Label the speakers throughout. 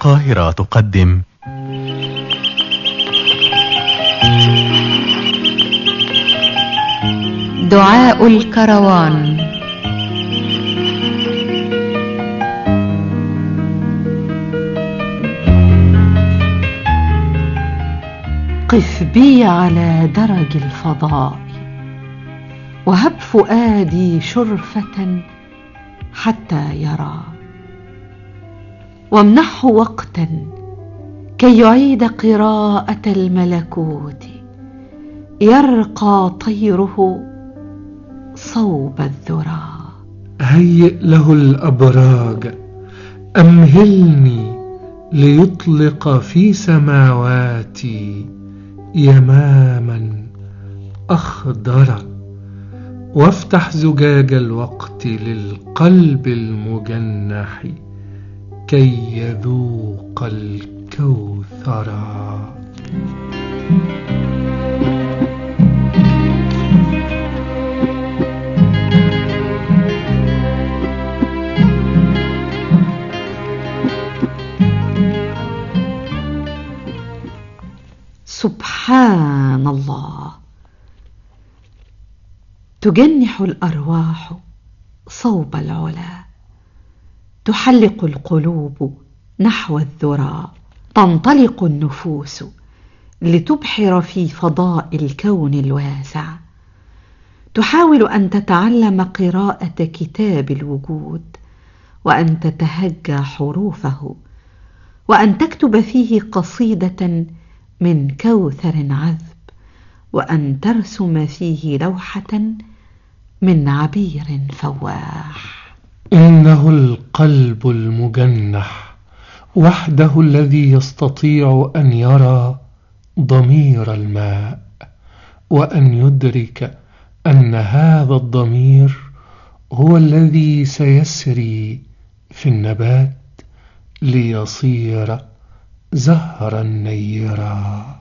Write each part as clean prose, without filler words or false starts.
Speaker 1: القاهرة تقدم
Speaker 2: دعاء الكروان.
Speaker 3: قف بي على درج الفضاء وهب فؤادي شرفة حتى يرى، وامنحه وقتا كي يعيد قراءة الملكوت، يرقى طيره صوب الذرى.
Speaker 4: هيئ له الأبراج، أمهلني ليطلق في سماواتي يماما أخضر، وافتح زجاج الوقت للقلب المجنح كي يذوق الكوثرا.
Speaker 3: سبحان الله، تجنح الأرواح صوب العلا، تحلق القلوب نحو الذرى، تنطلق النفوس لتبحر في فضاء الكون الواسع، تحاول أن تتعلم قراءة كتاب الوجود، وأن تتهجى حروفه، وأن تكتب فيه قصيدة من كوثر عذب، وأن ترسم فيه لوحة من عبير فواح.
Speaker 4: إنه القلب المجنح وحده الذي يستطيع أن يرى ضمير الماء، وأن يدرك أن هذا الضمير هو الذي سيسري في النبات ليصير زهرا نيرا.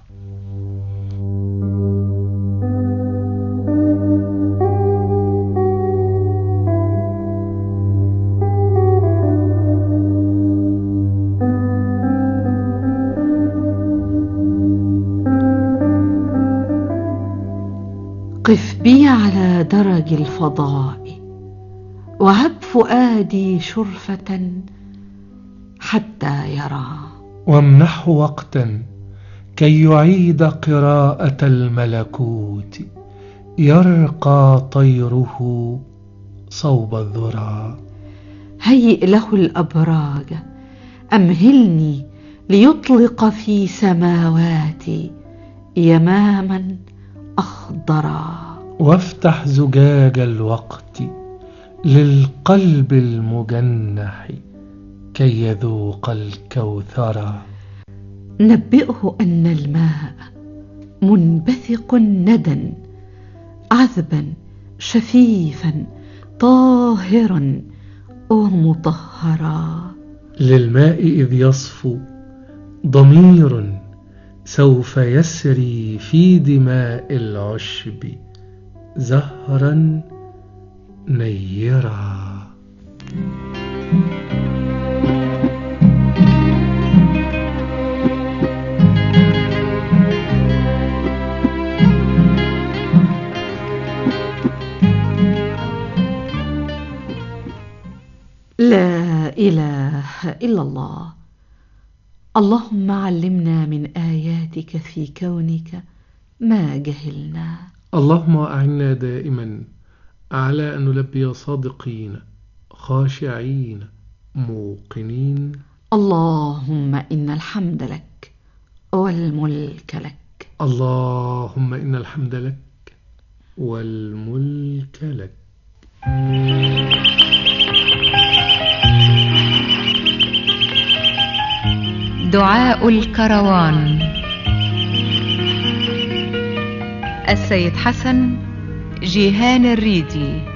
Speaker 3: قف بي على درج الفضاء وهب فؤادي شرفة حتى يرى،
Speaker 4: وامنحه وقتا كي يعيد قراءة الملكوت، يرقى طيره صوب الذرى.
Speaker 3: هيئ له الأبراج، أمهلني ليطلق في سماواتي يماما أخضرا،
Speaker 4: وافتح زجاج الوقت للقلب المجنح كي يذوق الكوثرا.
Speaker 3: نبئه أن الماء منبثق ندى عذبا شفيفا طاهرا ومطهرا.
Speaker 4: للماء إذ يصفو ضمير سوف يسري في دماء العشب زهرا نيرا.
Speaker 3: لا إله إلا الله. اللهم علمنا من آياتك في كونك ما جهلنا.
Speaker 4: اللهم أعنا دائما على أن نلبي صادقين خاشعين موقنين.
Speaker 3: اللهم إن الحمد لك والملك لك.
Speaker 4: اللهم إن الحمد لك والملك لك.
Speaker 2: دعاء الكروان. السيد حسن جيهان الريدي.